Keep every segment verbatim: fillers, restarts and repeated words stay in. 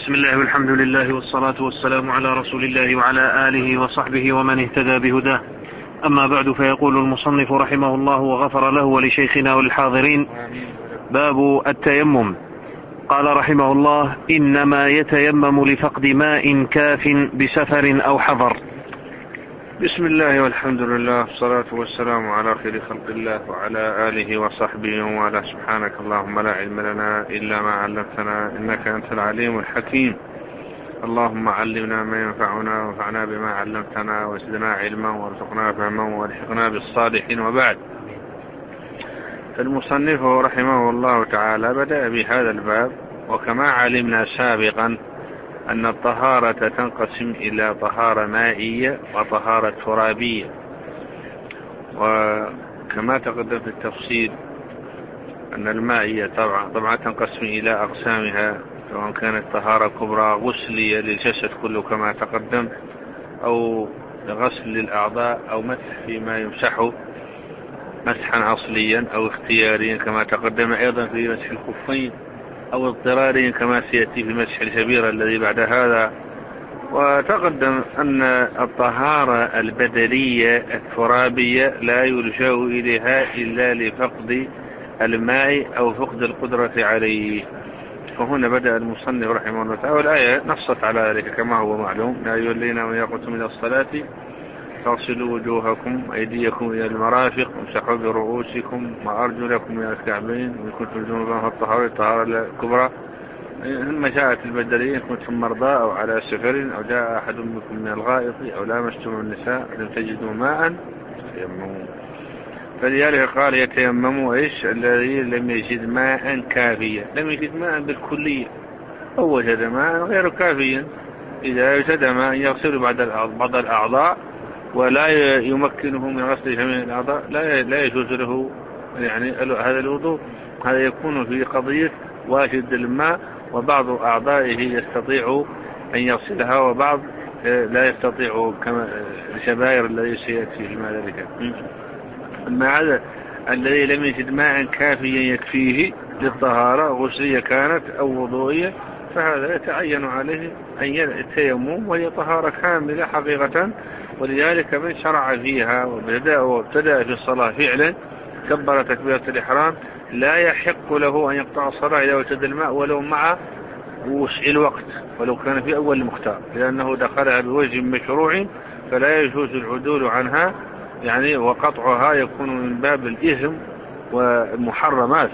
بسم الله والحمد لله والصلاة والسلام على رسول الله وعلى آله وصحبه ومن اهتدى بهداه. أما بعد، فيقول المصنف رحمه الله وغفر له ولشيخنا وللحاضرين: باب التيمم. قال رحمه الله: إنما يتيمم لفقد ماء كاف بسفر أو حضر. بسم الله والحمد لله والصلاة والسلام على خير خلق الله وعلى آله وصحبه وعلى سبحانك اللهم لا علم لنا إلا ما علمتنا إنك أنت العليم الحكيم. اللهم علمنا ما ينفعنا وانفعنا بما علمتنا وزدنا علما وارزقنا فهما والحقنا بالصالحين. وبعد، فالمصنف رحمه الله تعالى بدأ بهذا الباب. وكما علمنا سابقا أن الطهارة تنقسم إلى طهارة مائية وطهارة ترابية، وكما تقدم في التفصيل أن المائية طبعا, طبعا تنقسم إلى أقسامها، سواء كانت طهارة كبرى غسلية للجسد كله كما تقدم، أو غسل للأعضاء، أو مسح فيما يمسحه مسحا أصليا أو اختياريا كما تقدم أيضا في مسح الخفين، أو اضطراريا كما سيأتي في مسح الجبيرة الذي بعد هذا. وتقدم أن الطهارة البدنية الترابية لا يلجأ إليها إلا لفقد الماء أو فقد القدرة عليه. فهنا بدأ المصنف رحمه الله تعالى، والآية نصت على ذلك كما هو معلوم: يا أيها الذين آمنوا إذا قمتم إلى الصلاة فاغسلوا وجوهكم وأيديكم إلى المرافق وامسحوا برؤوسكم وأرجلكم إلى الكعبين وإن كنتم جنبا فاطهروا. الطهارة الكبرى ثم جاءت البدنية: إن كنتم مرضى أو على سفر أو جاء أحد منكم من الغائط أو لامستم النساء لم تجدوا ماء فتيمموا. فلذلك قال: يتيمموا إيش؟ الذي لم يجد ماء كافيا. لم يجد ماء بالكلية، أو وجد ماء غير كافيا. إذا وجد ماء يغسل بعض الأعضاء ولا يمكنه من غسل جميع الأعضاء، لا لا يجوز له يعني هذا الوضوء. هذا يكون في قضية واجد الماء، وبعض أعضائه يستطيع أن يغسلها وبعض لا يستطيع، كما الجبائر الذي سيأتي فيما ذلك. أما هذا الذي لم يجد ماء كافيا يكفيه للطهارة غسلية كانت أو وضوئية، فهذا يتعين عليه أن يتيمم، وهي طهارة كاملة حقيقة. ولذلك من شرع فيها وابتدأ في الصلاة فعلا كبر تكبيرة الإحرام لا يحق له أن يقطع الصلاة إذا وجد الماء ولو مع وسع الوقت، ولو كان في أول المختار، لأنه دخلها بوجه مشروع فلا يجوز العدول عنها، يعني وقطعها يكون من باب الإثم والمحرمات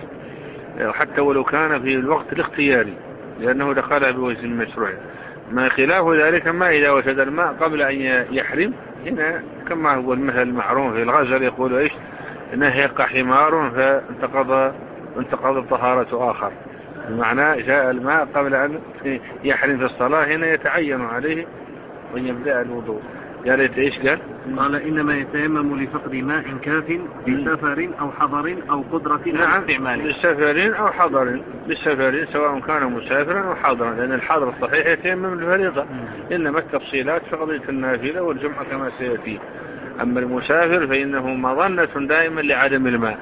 حتى ولو كان في الوقت الاختياري، لأنه دخلها بوجه مشروع. ما خلاف ذلك ما إذا وجد الماء قبل أن يحرم. هنا كما هو المثل المعروف في الغزل يقول إيش؟ نهق حمار فانتقض انتقض طهارة آخر، بمعنى جاء الماء قبل أن يحرم في الصلاة، هنا يتعين عليه أن يبدأ الوضوء. قال إيش؟ قال قال: إنما يتيمم لفقد ماء كاف بسفر أو حضر أو قدرة على استعماله. بسفر أو حضر، بسفر سواء كان مسافرا أو حاضرا، لأن الحاضر الصحيح يتيمم الفريضة، إنما التفصيلات في قضية النافلة والجمعة كما سيأتي. أما المسافر فإنه مظنة دائما لعدم الماء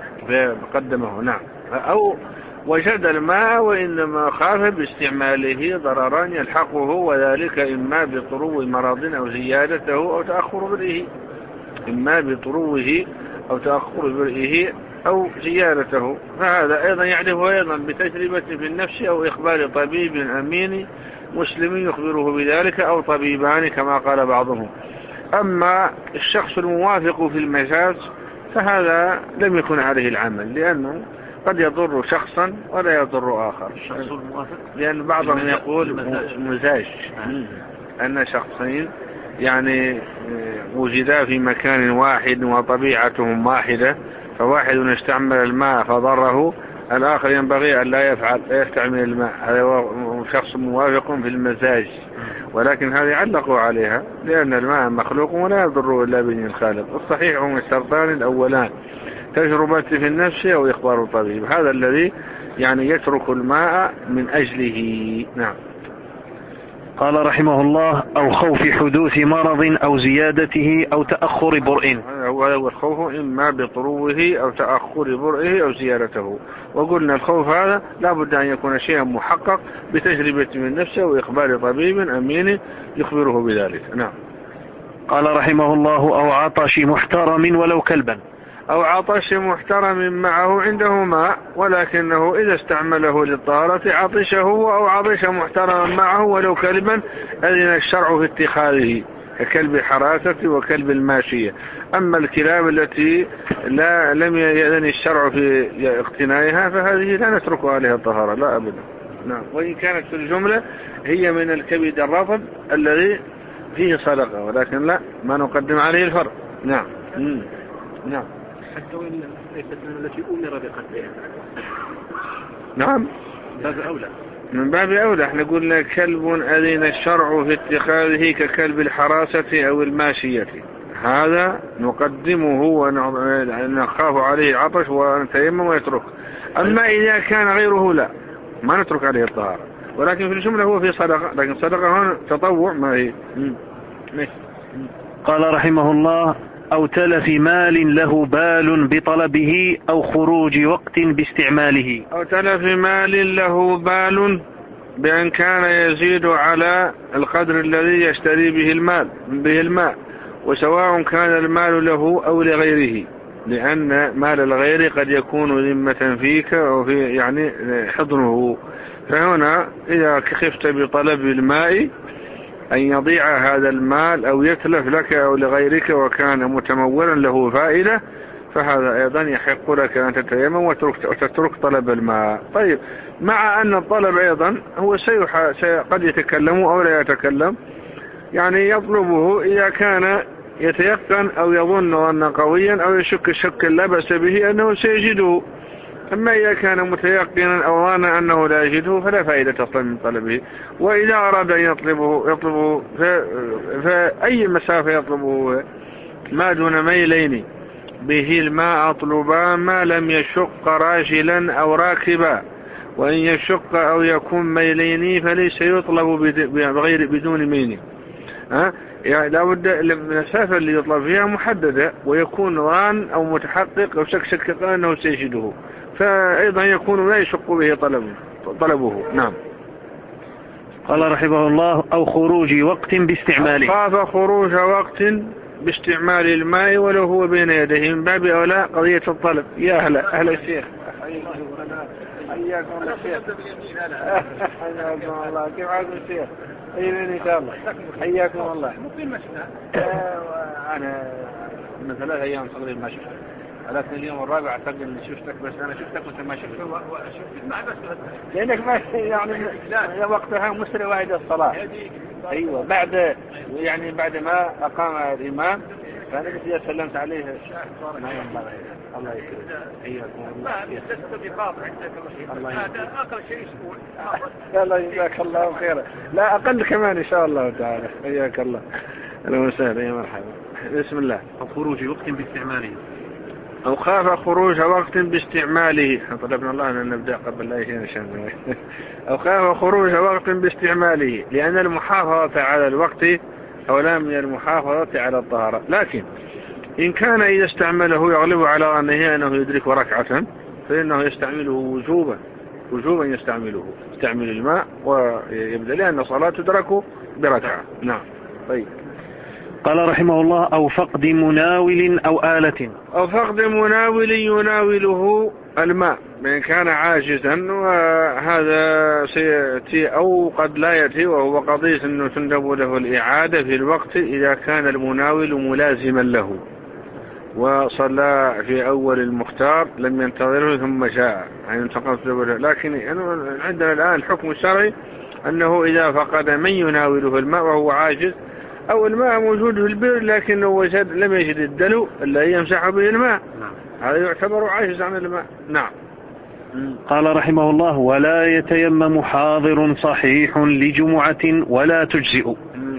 فقدمه. نعم. أو وجد الماء وإنما خاف باستعماله ضرران يلحقه، وذلك إما بطرو مرض أو زيادته أو تأخر برئه، إما بطروه أو تأخر برئه أو زيادته. فهذا أيضا يعرف أيضا بتجربة في النفس أو إخبار طبيب أمين مسلم يخبره بذلك، أو طبيبان كما قال بعضهم. أما الشخص الموافق في المجاز فهذا لم يكن عليه العمل، لأنه قد يضر شخصا ولا يضر آخر. الشخص الموافق، لأن بعضهم يقول مزاج، أن شخصين يعني وجدا في مكان واحد وطبيعتهم واحدة، فواحد استعمل الماء فضره، الآخر ينبغي أن لا يفعل لا يستعمل الماء. هذا هو شخص موافق في المزاج، ولكن هذه علقوا عليها لأن الماء مخلوق ولا يضر إلا بإذن الخالق. الصحيح هم الشرطان الأولان: تجربة في النفس أو إخبار الطبيب. هذا الذي يعني يترك الماء من أجله. نعم. قال رحمه الله: أو خوف حدوث مرض أو زيادته أو تأخر برء. هذا والخوف إما بطروه أو تأخر برئه أو زيارته. وقلنا الخوف هذا لا بد أن يكون شيئا محقق بتجربة من نفسه وإخبار طبيب أمين يخبره بذلك. نعم. قال رحمه الله: أو عطش محترم ولو كلبا. أو عطش محترم معه عنده ماء ولكنه إذا استعمله للطهارة عطشه، أو عطش محترما معه ولو كلبا أذن الشرع في اتخاذه ككلب حراسة وكلب الماشية. أما الكلاب التي لا لم يأذن الشرع في اقتنائها فهذه لا نتركها لها الطهارة لا أبدا. نعم. وإن كانت في الجملة هي من الكبد الرطب الذي فيه صدقة، ولكن لا ما نقدم عليه الفرق. نعم. مم. نعم. حتى وإن ليست من التي أمر بقتلها. نعم. باب أولى. من باب أولى. احنا قلنا كلب أذن الشرع في اتخاذه ككلب الحراسة أو الماشية، هذا نقدمه ونخاف عليه العطش ونتيمم ويترك. أما إذا كان غيره لا ما نترك عليه الطهارة، ولكن في الجملة هو في صدقة، لكن صدقة هنا تطوع ما هي. قال رحمه الله: أو تلف مال له بال بطلبه أو خروج وقت باستعماله. أو تلف مال له بال بأن كان يزيد على القدر الذي يشتري به المال به الماء، وسواء كان المال له أو لغيره، لأن مال الغير قد يكون ذمة فيك أو في يعني حضنه. فهنا إذا خفت بطلب الماء أن يضيع هذا المال أو يتلف لك أو لغيرك وكان متمولا له فائدة، فهذا أيضا يحق لك أن تتيمم وتترك طلب الماء. طيب، مع أن الطلب أيضا هو سيح... قد يتكلم أو لا يتكلم، يعني يطلبه إذا كان يتيقن أو يظن ظنا قويا أو يشك شك لا بأس به أنه سيجده. أما إذا كان متيقنا أو ظن أنه لا يجده فلا فائدة أصلا من طلبه. وإذا أراد أن يطلبه يطلبه فأي مسافة يطلبه ما دون ميلين به الماء أطلبا ما لم يشق راجلا أو راكبا، وإن يشق أو يكون ميلين فليس يطلب بغير بدون ميل. ها يعني لابد المسافة اللي يطلب فيها محددة، ويكون ظان أو متحقق أو شك شك أنه سيجده، فأيضا يكون لا يشق به طلبه, طلبه. نعم. قال رحمه الله: أو خروج وقت باستعماله. خاف خروج وقت باستعمال الماء ولو هو بين يديه، من باب أولى قضية الطلب. يا هلا أهلا الشيخ، حياكم الله الشيخ. حياكم الله. كيف حالكم الشيخ؟ أيضا إن شاء الله. حياكم الله. أنا من ثلاث أيام تقريبا ما شفت، ولكن اليوم الرابع أعتقد إني شفتك، بس أنا شفتك وأنت ما شفتك. مع بس لأنك ما يعني لا وقتها مسرع واحد الصلاة. أيوة بعد يعني بعد ما أقام الإمام فأنا بس سلمت عليه. ما ينبغي. الله يكرمك. حياكم الله. لست بقاطع هذا أقل شيء يسكون. الله يجزاك الله خيرا. لا أقل كمان إن شاء الله تعالى. حياك الله. أهلا وسهلا. يا مرحبا. بسم الله. أو خروج وقت باستعماله. أو خاف خروج وقت باستعماله. طلبنا الله أن نبدأ قبل لا يشين شان. أو خاف خروج وقت باستعماله، لأن المحافظة على الوقت أولى من المحافظة على الطهارة. لكن إن كان إذا استعمله يغلب على ظنه أنه يدرك ركعة فإنه يستعمله وجوبا وجوبا يستعمله يستعمل الماء ويبدأ، لأن الصلاة تدرك بركعة. نعم. طيب. قال رحمه الله: أو فقد مناول أو آلة. أو فقد مناول يناوله الماء من كان عاجزا، وهذا سيأتي أو قد لا يأتي، وهو قضية أنه تندب له الإعادة في الوقت إذا كان المناول ملازما له وصلى في أول المختار لم ينتظره ثم جاء يعني انتقلت له. لكن عندنا الآن الحكم الشرعي أنه إذا فقد من يناوله الماء وهو عاجز، أو الماء موجود في البئر لكنه وجد لم يجد الدلو الذي يمسح به الماء، هذا يعتبر عاجز عن الماء. نعم. قال رحمه الله: ولا يتيمم حاضر صحيح لجمعة ولا تجزئ.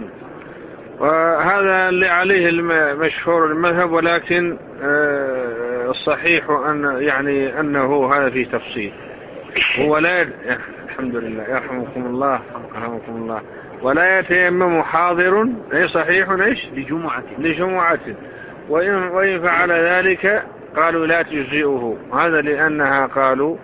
وهذا اللي عليه المشهور المذهب، ولكن الصحيح أن يعني أنه هذا فيه تفصيل. هو لا يد... الحمد لله يرحمكم الله يرحمكم الله. ولا يتيمم حاضر أي صحيح ايش لجمعة لجمعة وإن, وإن فعل ذلك قالوا لا تجزئه، هذا لأنها قالوا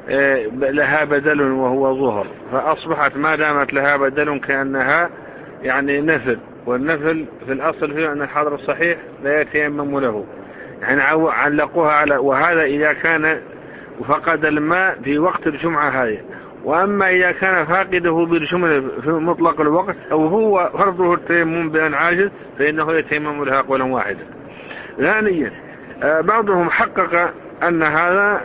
لها بدل وهو ظهر، فأصبحت ما دامت لها بدل كأنها يعني نفل، والنفل في الأصل فيه أن الحاضر الصحيح لا يتيمم له، يعني علقوها على، وهذا إذا كان فقد الماء في وقت الجمعة هذه. وأما إذا كان فاقده بالجملة في مطلق الوقت أو هو فرضه التيمم بأن عاجز فإنه يتيمم لها قولا واحدا. ثانيا بعضهم حقق أن هذا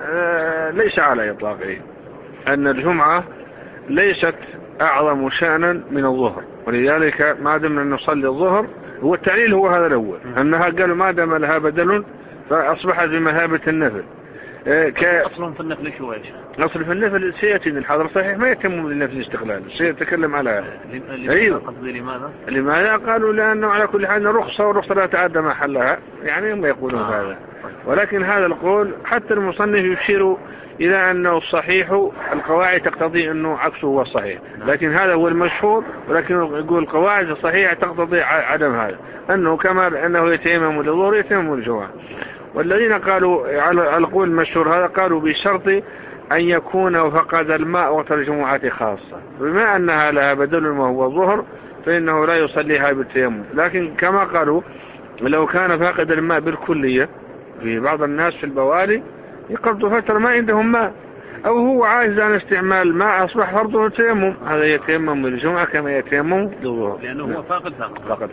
ليس على إطلاقه، أن الجمعة ليست أعظم شأنا من الظهر، ولذلك ما دمنا نصلي الظهر، هو التعليل هو هذا الأول، أنها قالوا ما دام لها بدل فأصبحت بمثابة النفل. ك... أصل في النفل شو ايش؟ أصل في النفل سيأتي الحاضر صحيح ما يتم للنفل استقلال، سيتكلم على هذا. أيوه. قصدي لماذا؟ لماذا؟ قالوا لأنه على كل حال رخصة، والرخصة لا تعدى محلها، يعني هم يقولون آه. هذا. ولكن هذا القول حتى المصنف يشير إلى أنه الصحيح، القواعد تقتضي أنه عكسه هو الصحيح، لكن هذا هو المشهور، ولكن يقول القواعد الصحيحة تقتضي عدم هذا، أنه كما أنه يتيمم للظهر يتيمم للجمعة. والذين قالوا على القول المشهور هذا قالوا بشرط أن يكون فقد الماء وقت الجمعة خاصة، بما أنها لها بدل وهو الظهر فإنه لا يصليها بالتيمم. لكن كما قالوا لو كان فاقد الماء بالكلية، في بعض الناس في البوالي يقضوا فترة ما عندهم ماء، أو هو عاجز عن استعمال الماء أصبح فرضه التيمم، هذا يتيمم للجمعة كما يتيمم للظهر، لأنه هو فاقد فاقد, فاقد.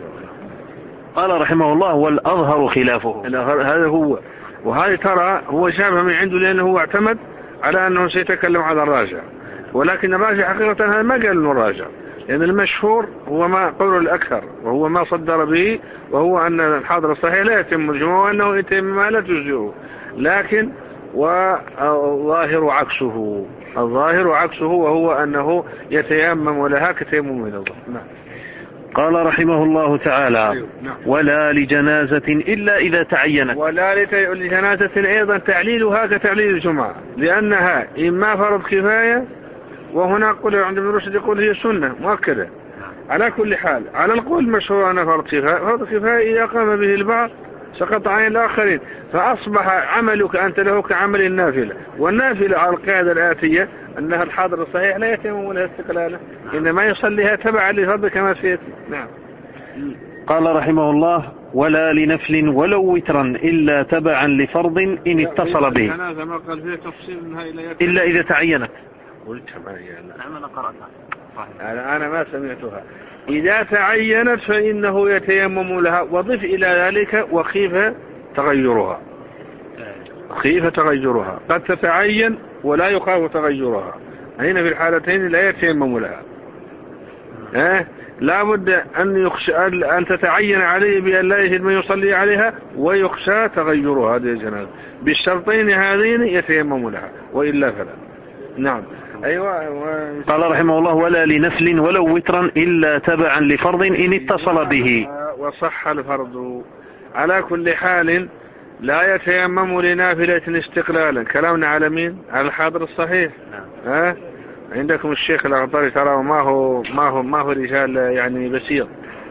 قال رحمه الله والأظهر خلافه، هذا هو، وهذا ترى هو شابه من عنده لأنه هو اعتمد على أنه سيتكلم على الراجع، ولكن الراجع حقيقة هذا ما قال أنه راجع، لأن المشهور هو ما قول الأكثر وهو ما صدر به، وهو أن الحاضر الصحيح لا يتم الجمعة وأنه يتم ما لا تجزئه. لكن والظاهر عكسه، الظاهر عكسه وهو أنه يتيمم لها كتيمم من الظهر. نعم. قال رحمه الله تعالى ولا لجنازة إلا إذا تعينت، ولا لجنازة أيضا تعليلها كتعليل الجمعة، لأنها إما فرض كفاية، وهنا قول عند ابن رشد يقول هي سنة مؤكدة. على كل حال على القول المشهور أنها فرض كفاية، فرض كفاية إذا قام به البعض سقط عن الآخرين، فأصبح عملك أنت له كعمل النافلة، والنافلة على القاعدة الآتية أنها الحاضر الصحيح لا يتم لها استقلالا، إنما يصليها تبعا لفرض كما سيأتي. نعم. قال رحمه الله ولا لنفل ولو وترا إلا تبعا لفرض إن اتصل به، إلا إذا تعينت. قلت معي نعم أنا قرأتها. أنا أنا ما سمعتها. إذا تعينت فإنه يتيمم لها، وضف إلى ذلك وخيف تغيرها، خيف تغيرها، قد تتعين ولا يخاف تغيرها، هنا في الحالتين لا يتيمم لها. أه؟ لا بد أن, يخشى أن تتعين عليه بأن لا يجد من يصلي عليها، ويخشى تغيرها هذه الجنازة، بالشرطين هذين يتيمم لها، وإلا فلا. نعم. أيوة. و... قال رحمه الله ولا لنفل ولو وترا إلا تبعا لفرض إن اتصل به، وصح الفرض. على كل حال لا يتيمم لنافلة استقلالا، كلامنا على مين؟ على الحاضر الصحيح. ها أه؟ عندكم الشيخ الأغطاري ترى ما هو ما هو ما هو رجال يعني بسيط،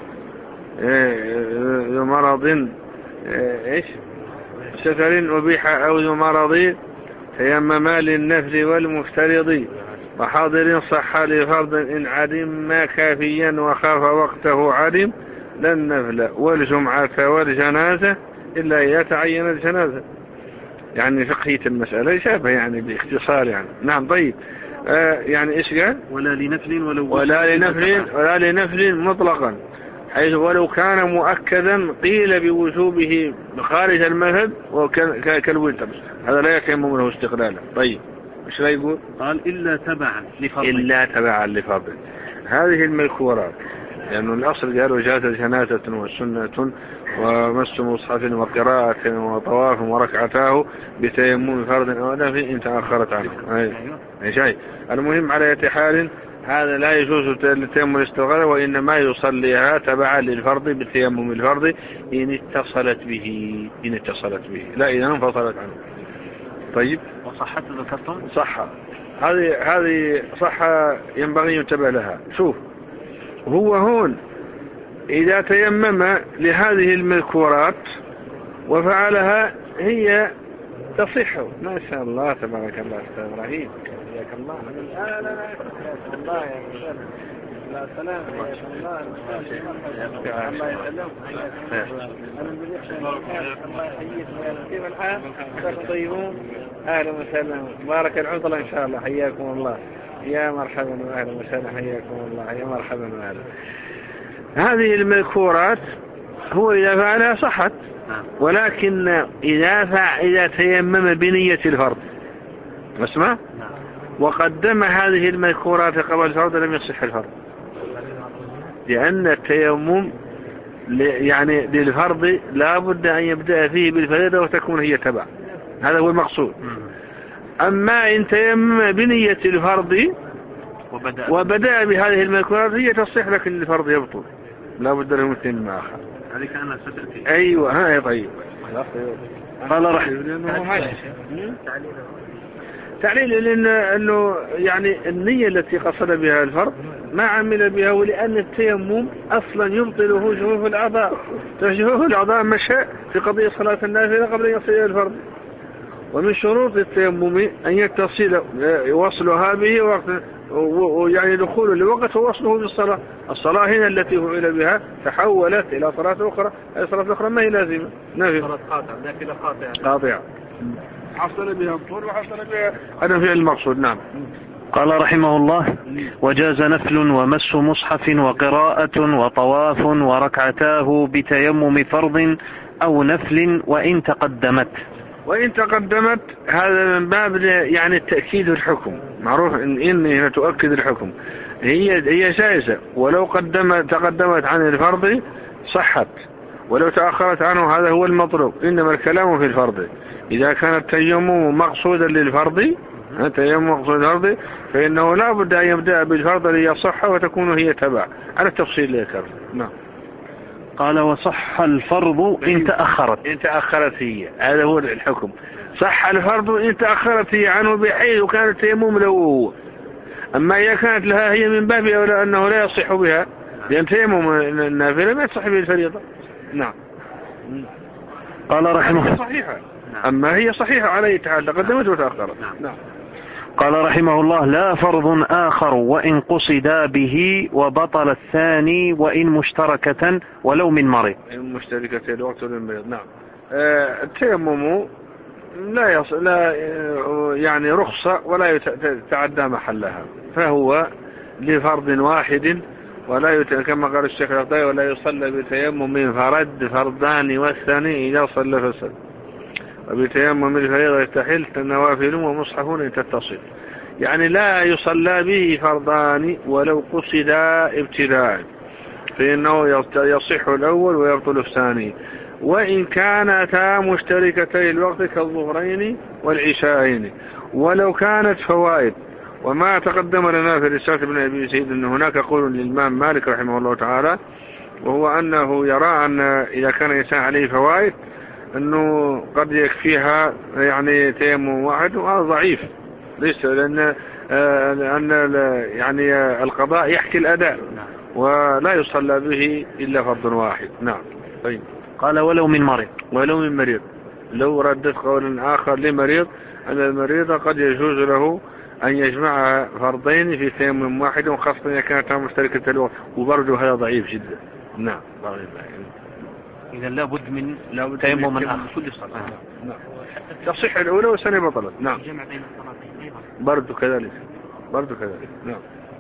ذو مرض ايش سفر وبيح أو ذو مرض تيمما للنفل والمفترض، وحاضر صح لفرض إن عدم ما كافيا وخاف وقته عدم، لن نفل والجمعة والجنازة إلا إذا تعين الجنازة. يعني فقهية المسألة شابه يعني باختصار يعني. نعم. طيب آه يعني إيش قال؟ ولا لنفل ولو ولا لنفل ولا لنفل مطلقا، حيث ولو كان مؤكدا قيل بوجوبه خارج المذهب كالوتر، هذا لا يتيمم له استقلالا. طيب ايش لا يقول؟ قال إلا تبعا لفرض، إلا تبعا لفرض. هذه المذكورات لأنه يعني الأصل قالوا جازت جنازة وسنة ومس مصحف وقراءة وطواف وركعتاه بتيمم فرض أو نفل إن تأخرت عنه. أي شيء. المهم على أي حال هذا لا يجوز التيمم الاستغلال، وإنما يصليها تبعا للفرض بالتيمم الفرض إن اتصلت به، إن اتصلت به لا إذا انفصلت عنه. طيب. وصحت ذكرتم؟ صح. هذه هذه صح ينبغي ينتبه لها. شوف هو هون إذا تيمم لهذه المذكورات وفعلها هي تصح. ما شاء الله تبارك الله أستاذ إبراهيم حياك الله. لا لا لا الله يا أستاذ لا سلام حياك الله. الله يسلمك حياك الله. أنا الله يحييك. كيف الحال؟ طيبون؟ أهلا وسهلا. بارك العطلة إن شاء الله. حياكم الله. يا مرحبا وأهلا وسهلا. حياكم الله. يا مرحبا وأهلا. هذه المذكورات هو إذا فعلها صحت، ولكن إذا فعل إذا تيمم بنية الفرض اسمع وقدم هذه المذكورات قبل الفرض لم يصح الفرض، لأن التيمم يعني للفرض لا بد أن يبدأ فيه بالفريضة وتكون هي تبع. هذا هو المقصود. أما إن تيمم بنية الفرض وبدأ, وبدأ بهذه المذكورات هي تصح، لكن الفرض يبطل لا بد له مثل ما آخر. هذه كأنها ستأتي. أيوة ها طيب. قال رحمه تعليل لأن أنه يعني النية التي قصد بها الفرض ما عمل بها، ولأن التيمم أصلا يبطله جفوف الأعضاء. جفوف الأعضاء مشاء في قضية صلاة النافلة قبل أن يصل إلى الفرض، ومن شروط التيمم أن يتصل وصلها به وقت ويعني دخول لوقت ووصله بالصلاة. الصلاة هنا التي فعل بها تحولت إلى صلاة أخرى، أي صلاة أخرى ما هي لازمة نافلة. صلاة قاطعة نافلة قاطعة قاطعة حصل بها الطول وحصل بها هذا فعل المقصود. نعم. قال رحمه الله: وجاز نفل ومس مصحف وقراءة وطواف وركعتاه بتيمم فرض أو نفل وإن تقدمت. وإن تقدمت هذا من باب يعني التأكيد الحكم. معروف إن إنها تؤكد الحكم. هي هي جائزة، ولو قدمت تقدمت عن الفرض صحت، ولو تأخرت عنه هذا هو المطلوب. إنما الكلام في الفرض. إذا كان التيمم مقصودا للفرض التيمم مقصود الفرض فإنه لا بد أن يبدأ بالفرض ليصح وتكون هي تبع على التفصيل ذكر. نعم. قال: وصح الفرض إن تأخرت. إن تأخرت هي، هذا هو الحكم. صح الفرض إن تأخرت هي عنه بحيث كان التيمم له هو. أما إذا كانت لها هي من باب أولى أنه لا يصح بها، لأن تيمم النافلة ما يصح به الفريضة. نعم. قال رحمه الله: صحيحة. أما هي صحيحة عليه تعالى تقدمت وتأخرت. نعم. نعم. قال رحمه الله: لا فرض آخر وإن قصدا به وبطل الثاني وإن مشتركة ولو من مرض. إن مشتركة الوقت من مرض. نعم. آه التيمم لا يص... لا يعني رخصة ولا يتعدى محلها، فهو لفرض واحد ولا يت... كما قال الشيخ الأخضري: ولا يصلى بتيمم من فرد فردان والثاني إذا صلى فسد، وبتيمم الفريضة يستحل النوافل ومصحف تتصل. يعني لا يصلى به فردان ولو قصدا ابتداء، فإنه يصح الأول ويبطل الثاني، وإن كانتا مشتركتي الوقت كالظهرين والعشاءين، ولو كانت فوائد. وما تقدم لنا في رسالة ابن أبي زيد أن هناك قول للإمام مالك رحمه الله تعالى، وهو أنه يرى أن إذا كان إنسان عليه فوائد أنه قد يكفيها يعني تيمم واحد، وهذا ضعيف ليس، لأن أن يعني القضاء يحكي الأداء ولا يصلى به إلا فرض واحد. نعم. طيب. قال: ولو من مريض. ولو من مريض. لو ردت قول آخر لمريض أن المريض قد يجوز له أن يجمع فرضين في تيمم واحد، وخاصة إذا كانت مشتركة الوقت، وبرضه هذا ضعيف جدا. نعم. إذا لابد من تيمم من آخر كل صلاة. نعم. تصح الأولى والثانية بطلت. نعم. جمع بين الصلاتين أيضا. برضه كذلك. برضه كذلك. نعم.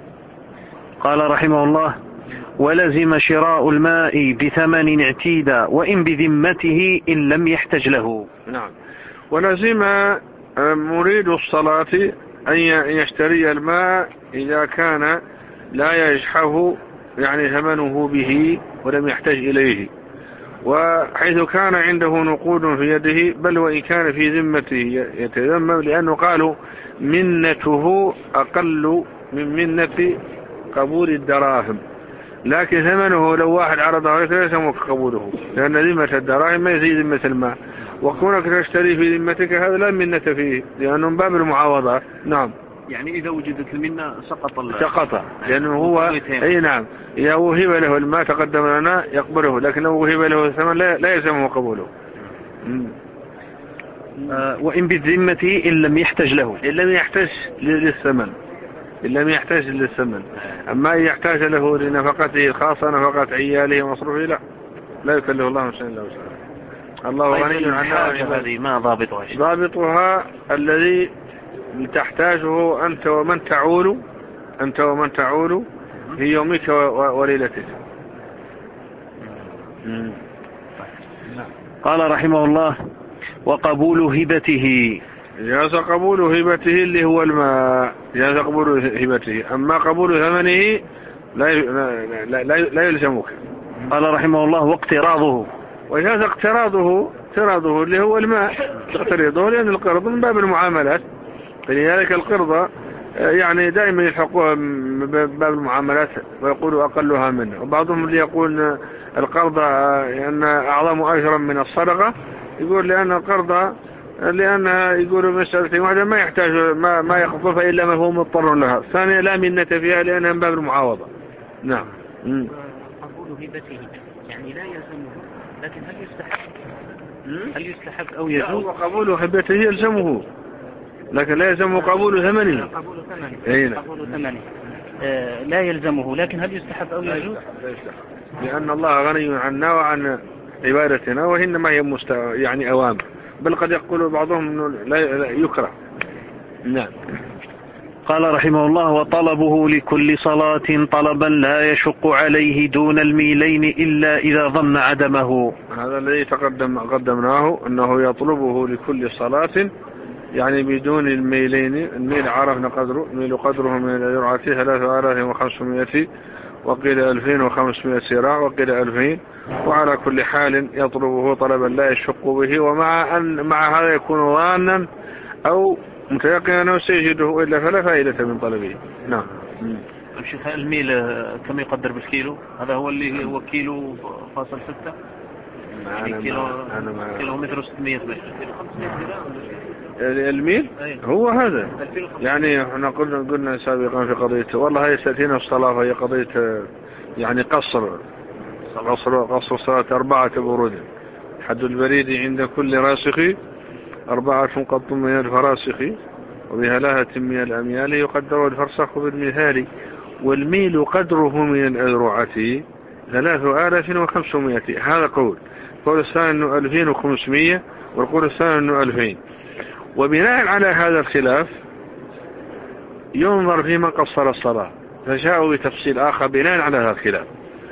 قال رحمه الله: ولزم شراء الماء بثمن اعتيدا وإن بذمته إن لم يحتج له. نعم. ولزم مريد الصلاة أن يشتري الماء إذا كان لا يجحه يعني ثمنه به ولم يحتج إليه، وحيث كان عنده نقود في يده، بل وإن كان في ذمته يتذمم، لأنه قالوا منته أقل من منة قبول الدراهم، لكن ثمنه لو واحد عرضه عليك لا يسموك قبوله، لأن ذمة الدراهم ما يزيد ذمة الماء، وكونك تشتري في ذمتك هذا لا منة فيه، لأنه من باب المعاوضات. نعم. يعني إذا وجدت المنة سقط سقط، لأنه هو أي نعم إذا وهب له الماء تقدم لنا يقبله، لكن لو وهب له الثمن لا, لا يلزمه قبوله. آه وإن بالذمة إن لم يحتج له، إن لم يحتج للثمن، إن لم يحتج للثمن. أما إن يحتاج له لنفقته الخاصة، نفقة عياله ومصروفه، لا لا يكلف الله نفسا إلا وسعها. الله غني عنها. هذه ما ضابطها؟ ضابطها الذي تحتاجه أنت ومن تعول، أنت ومن تعول في يومك وليلتك. قال رحمه الله: وقبول هبته، جاز قبول هبته اللي هو الماء، جاز قبول هبته. أما قبول ثمنه لا لا لا, لا يلزمك. قال رحمه الله: واقتراضه، وجاز اقتراضه، اقتراضه اللي هو الماء تقترضه، لأن القرض من باب المعاملات، فلذلك القرض يعني دائما يلحقوها من باب المعاملات ويقولوا أقلها منه. وبعضهم اللي يقول القرض لأن أعظم أجرا من الصدقة، يقول لأن القرض لأنها يقولوا مسألة واحدة ما يحتاج ما ما يقضفها إلا ما هو مضطر لها. ثانيا لا منة فيها لأنها من باب المعاوضة. نعم. قبول هبته يعني لا يلزمه، لكن هل يستحق؟ هل يستحق أو يجوز؟ قبول هبته يلزمه، لكن لا يلزمه قبول ثمنه. قبول ثمنه قبول ثمنه آه لا يلزمه، لكن هل يستحق أو يجوز؟ لا يستحق، لأن الله غني عنا وعن عبادتنا، وإنما هي مست... يعني أوامر، بل قد يقول بعضهم إنه لا يكره. نعم. قال رحمه الله: وطلبه لكل صلاة طلبا لا يشق عليه دون الميلين إلا إذا ظن عدمه. هذا الذي تقدم قدمناه أنه يطلبه لكل صلاة، يعني بدون الميلين. الميل عرفنا قدره، الميل قدره من الجرعة ثلاثة آلاف وخمسمائة، وقيل ألفين وخمسمائة سراع، وقيل ألفين. وعلى كل حال يطلبه طلبا لا يشق به، ومع أن مع هذا يكون ظانا أو متيقنا أنه سيجده، إلا فلا فائدة من طلبه. نعم. الشيخ الميل كم يقدر بالكيلو؟ هذا هو اللي هو كيلو فاصل ستة، يعني كيلو كيلو متر وستمائة متر. الميل هو هذا، يعني احنا قلنا قلنا سابقا في قضية، والله هي ستين الصلاة، هي قضية يعني قصر قصر قصر صلاة أربعة برود. حد البريد عند كل راسخ أربعة قط من الفراسخ، وبهلاهة من الأميال يقدر الفرسخ بالمثال. والميل قدره من الأذرعة ثلاثة آلاف وخمسمائة. هذا قول. قول الثاني أنه ألفين وخمسمائة، والقول الثاني أنه ألفين. وبناء على هذا الخلاف ينظر في من قصر الصلاة، فجاءوا بتفصيل آخر بناء على هذا الخلاف.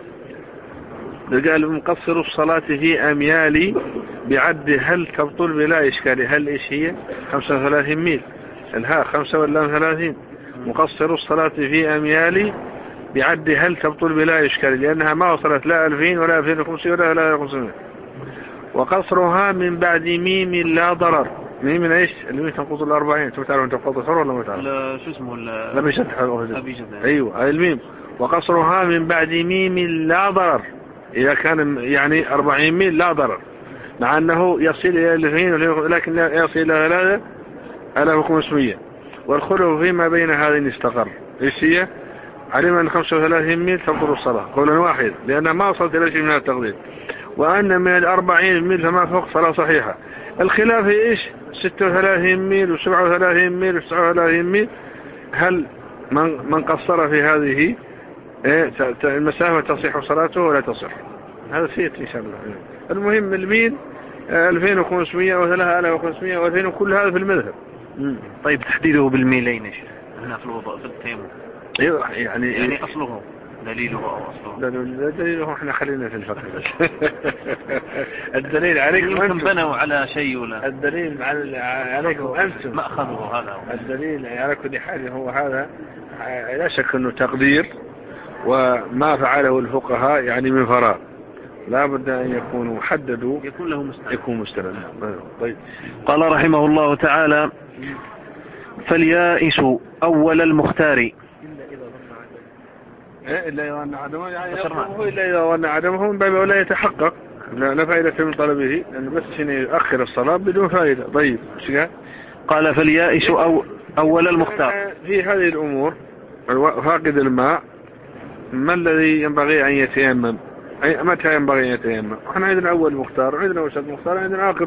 قال مقصر الصلاة في أميال بعد هل تبطل بلا إشكال. هل إيش هي؟ خمسة وثلاثين ميل، الها خمسة ولا ثلاثين. مقصر الصلاة في أميال بعد هل تبطل بلا إشكال، لأنها ما وصلت لا ألفين ولا ألفين وخمسمائة ولا ألفين وخمسمائة. وقصرها من بعد ميم لا ضرر. ميم من ايش؟ اللي تنقض الأربعين. انتم تعرفون تنقض الصور ولا ما تعرفون؟ لا شو اسمه؟ لا بيشد. ايوه الميم. وقصرها من بعد ميم لا ضرر، اذا كان يعني أربعين ميل لا ضرر، مع انه يصل الى ألفين لكن يصل الى ثلاثة آلاف وخمسمائة. والخلف فيما بين هذين استقر. ايش هي؟ علم ان خمسة وثلاثين ميل تبطل الصلاة قولا واحد، لانها ما وصلت الى شيء من التقدير، وان من الأربعين ميل فما فوق صلاة صحيحة. الخلاف ايش؟ ستة وثلاثين ميل وسبعة وثلاثين ميل وتسعة وثلاثين ميل. هل من من قصر في هذه المسافة تصح صلاته ولا تصح؟ هذا سيأتي إن شاء الله. المهم الميل ألفين وخمسمائة وثلاثة آلاف وخمسمائة وألفين، وكل هذا في المذهب. طيب تحديده بالميلين ايش هنا في الوضوء في التيمم؟ ايوه يعني يعني أصله دليله أو أصله؟ دليله احنا خلينا في الفقه بس. الدليل عليكم أنتم. بنوا على شيء ولا؟ الدليل عليكم أنتم. ما أخذوا هذا. الدليل على كل حال هو هذا، لا شك أنه تقدير، وما فعله الفقهاء يعني من فراغ، لا بد أن يكونوا حددوا، يكون له مستند. يكون مستند. طيب. قال رحمه الله تعالى: فاليائس أول المختار إلا إذا ظن عدمه، يعني إلا إذا ظن عدمه من باب ولا يتحقق، لا فائدة من طلبه، لأنه بس يؤخر الصلاة بدون فائدة. طيب. قال: فاليائس أو أول المختار. في هذه الأمور فاقد الماء ما الذي ينبغي أن يتيمم؟ أي متى ينبغي أن يتيمم؟ احنا عندنا أول مختار، عندنا وسط مختار، عندنا آخر.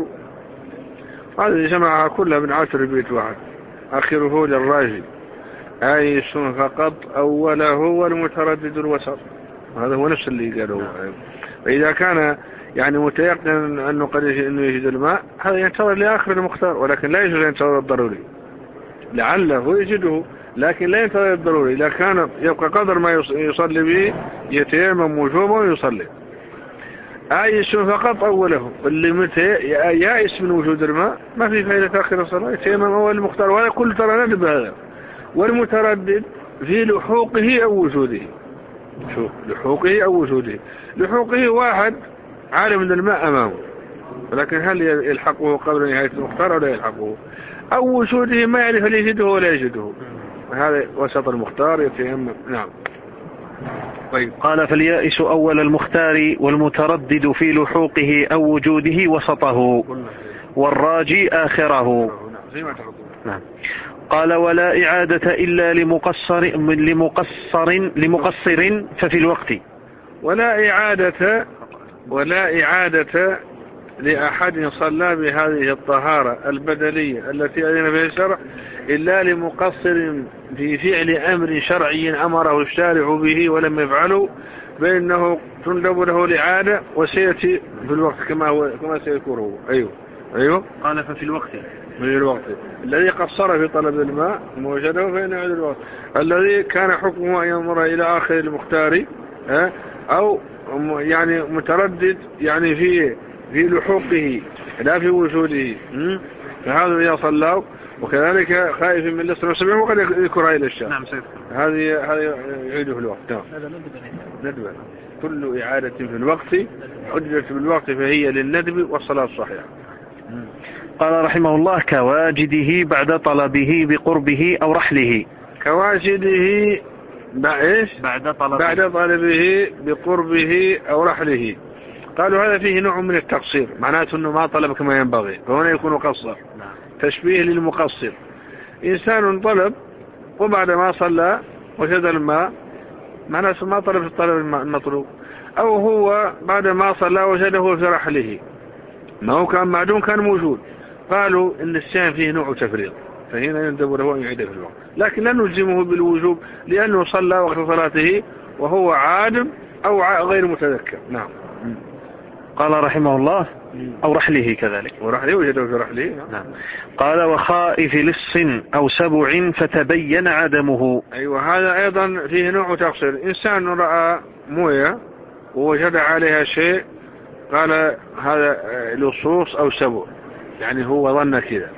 هذه جماعة كلها من عشر بيت واحد. آخره للراجي آيس فقط أوله والمتردد الوسط. هذا هو نفس اللي قالوا. فإذا كان يعني متيقن أنه قد إنه يجد الماء، هذا ينتظر لآخر المختار، ولكن لا يجوز ينتظر الضروري. لعله يجده لكن لا ينتظر الضروري. إذا كان يبقى قدر ما يصلي به يتيمم وجوبه ويصلي. آيس فقط أوله، اللي متى يائس من وجود الماء ما في فائدة آخر الصلاة، يتيمم أول المختار. ولا كل ترى ندب هذا. والمتردد في لحوقه أو وجوده. شوف، لحوقه أو وجوده. لحوقه واحد عالم من الماء أمامه، ولكن هل يلحقه قبل نهاية المختار أو لا يلحقه؟ أو وجوده ما يعرف هل يجده ولا يجده. هذا وسط المختار يتيمم. نعم. طيب. قال فاليائس أول المختار والمتردد في لحوقه أو وجوده وسطه والراجي آخره. نعم. قال ولا إعادة إلا لمقصر لمقصر لمقصر ففي الوقت. ولا إعادة ولا إعادة لأحد صلى بهذه الطهارة البدلية التي أذن بها الشرع إلا لمقصر في فعل أمر شرعي أمره الشارع به ولم يفعله، فإنه تندب له الإعادة وسيأتي في الوقت كما هو كما سيكون هو. أيوه أيوه. قال ففي الوقت في الوقت الذي قصر في طلب الماء موجده فإنه يعيد الوقت. الذي كان حكمه أن يمر إلى آخر المختار أو يعني متردد يعني في في لحوقه لا في وجوده، فهذا إذا صلاه. وكذلك خائف من لصر وسبعه وقد يذكرها إلى الشام. نعم سيد. هذه هذه يعيده في الوقت. نعم. ندبة. كل إعادة في الوقت حجة بالوقت فهي للندب والصلاة الصحيحة. قال رحمه الله كواجده بعد طلبه بقربه أو رحله. كواجده بعد طلبه بعد طلبه بقربه أو رحله. قالوا هذا فيه نوع من التقصير، معناته أنه ما طلب كما ينبغي، فهنا يكون قصر. تشبيه للمقصر. إنسان طلب وبعد ما صلى وجد الماء، معناته ما طلب الطلب المطلوب. أو هو بعد ما صلى وجده في رحله، ما هو كان معدوم كان موجود. قالوا إن الشام فيه نوع تفريط، فهنا يندب له أن يعيد في الوقت، لكن لا نلزمه بالوجوب لأنه صلى وقت صلاته وهو عادم أو غير متذكر. نعم. قال رحمه الله أو رحله كذلك. ورحله وجده في رحله. نعم. قال وخائف لص أو سبع فتبين عدمه. أيوة، هذا أيضا فيه نوع تقصير. إنسان رأى موية ووجد عليها شيء، قال هذا لصوص أو سبع، يعني هو ظن كذا.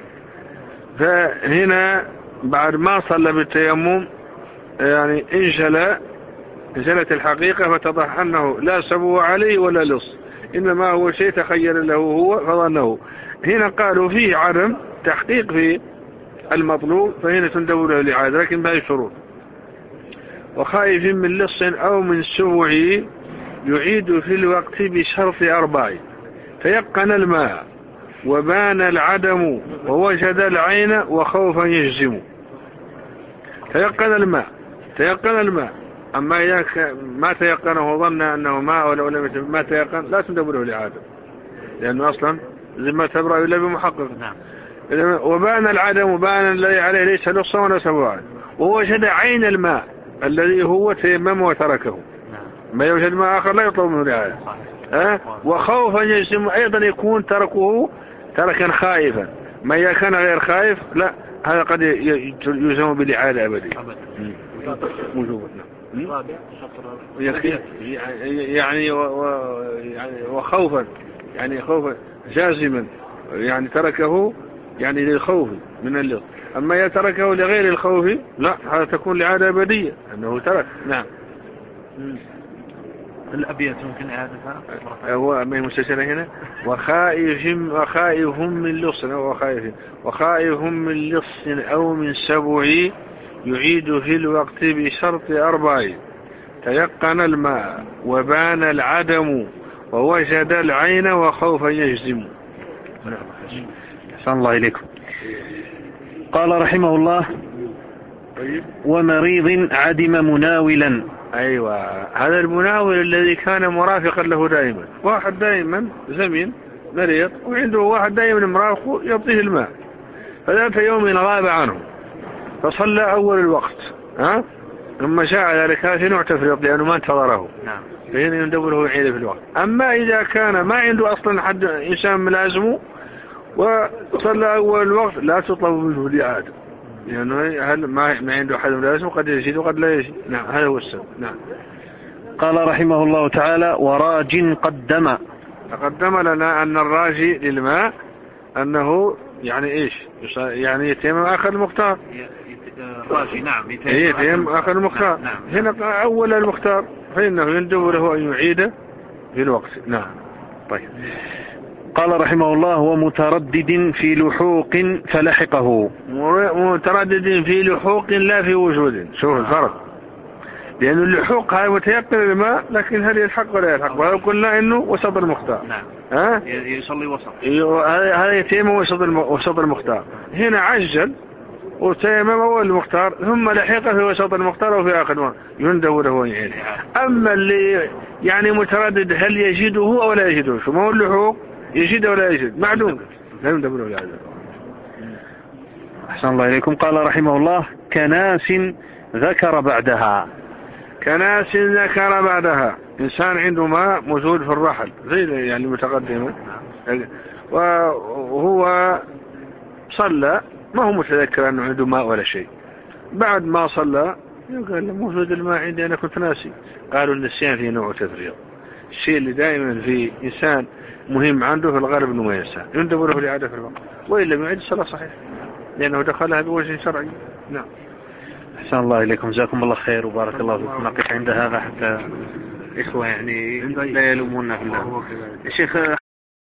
فهنا بعد ما صلى بالتيمم يعني انجل انجلت الحقيقة فتضح أنه لا سبو عليه ولا لص، إنما هو شيء تخيل له هو فظنه. هنا قالوا فيه عدم تحقيق في المطلوب، فهنا تندب له الإعادة لكن بهذه الشروط. وخائف من لص أو من سبع يعيد في الوقت بشرط أربع: تيقن الماء وبان العدم ووجد العين وخوفا يجزم. تيقن الماء تيقن الماء أما إذا ما تيقنه وظن أنه ماء ولا لم ما تيقن لا تندب له الإعادة، لأنه أصلا ما تبرأ إلا بمحقق. نعم. وبان العدم وبان الذي عليه ليس لصا ولا سبوعا ووجد عين الماء الذي هو تيمم وتركه. نعم. ما يوجد ماء آخر لا يطلب منه الإعادة. أه؟ وخوفا يجزم أيضا يكون تركه تركا خائفا. ما إذا كان غير خائف لا، هذا قد يلزم بالإعادة أبدا وجوبا. يعني يعني وخوفا يعني خوفا جازما، يعني تركه يعني للخوف من اللص. أما إذا تركه لغير الخوف لا، هذا تكون لعادة أبدية أنه ترك. نعم. الأبيات ممكن إعادتها. هو ما مستشار هنا وخائف وخائف من لص وخائف وخائف من لص أو من سبع يعيد في الوقت بشرط أربع: تيقن الماء وبان العدم ووجد العين وخوفا يجزم. أحسن الله إليكم. قال رحمه الله ومريض عدم مناولا أيوة، هذا المناول الذي كان مرافقا له دائما، واحد دائما زمين مريض وعنده واحد دائما مرافقه يعطيه الماء، فذات يوم غاب عنه فصلى أول الوقت، ها ثم شاء ذلك هذا نوع تفريط لأنه ما انتظره، نعم، فهنا يندب له يعيد في الوقت. أما إذا كان ما عنده أصلا حد إنسان ملازمه وصلى أول الوقت لا تطلب منه الإعادة، لأنه يعني هل ما ما عنده حد ملازم قد يزيد وقد لا يزيد. نعم، هذا هو السبب. نعم. قال رحمه الله تعالى: وراج قدم. تقدم لنا أن الراجي للماء أنه يعني إيش يعني يتيمم آخر المختار. الراجي نعم يتيمم آخر المختار. نعم. هنا أول المختار فإنه يندب له أن يعيد في الوقت. نعم. طيب. قال رحمه الله: ومتردد في لحوق فلحقه. متردد في لحوق لا في وجود. شوف الفرق، لأن اللحوق هذا متيقن الماء لكن هل يلحق ولا يلحق، وهذا قلنا إنه وسط المختار. نعم. ها يصلي وسط، هذا يتيمم وسط المختار. هنا عجل وتيمم أول المختار ثم لحق في وسط المختار وفي آخر المختار يندب له أن يعيد. أما اللي يعني متردد هل يجده أو لا يجده، شو ما هو اللحوق يجد ولا يجد معدوم لا يندب له يعيد. أحسن الله إليكم. قال رحمه الله: كناس ذكر بعدها. كناس ذكر بعدها، إنسان عنده ماء موجود في الرحل زي يعني متقدمة، وهو صلى ما هو متذكر أنه عنده ماء ولا شيء، بعد ما صلى قال له موجود الماء عندي أنا كنت ناسي. قالوا النسيان فيه نوع تفريط، الشيء اللي دائما في إنسان مهم عنده في الغالب أنه ما ينسى يندب له الإعادة في الوقت، وإن لم يعد الصلاة صحيح لأنه دخلها بوجه شرعي. نعم. أحسن الله إليكم، جزاكم الله خير وبارك الله فيكم. نقف عند هذا حتى إخوة يعني لا يلومونا في الله. الشيخ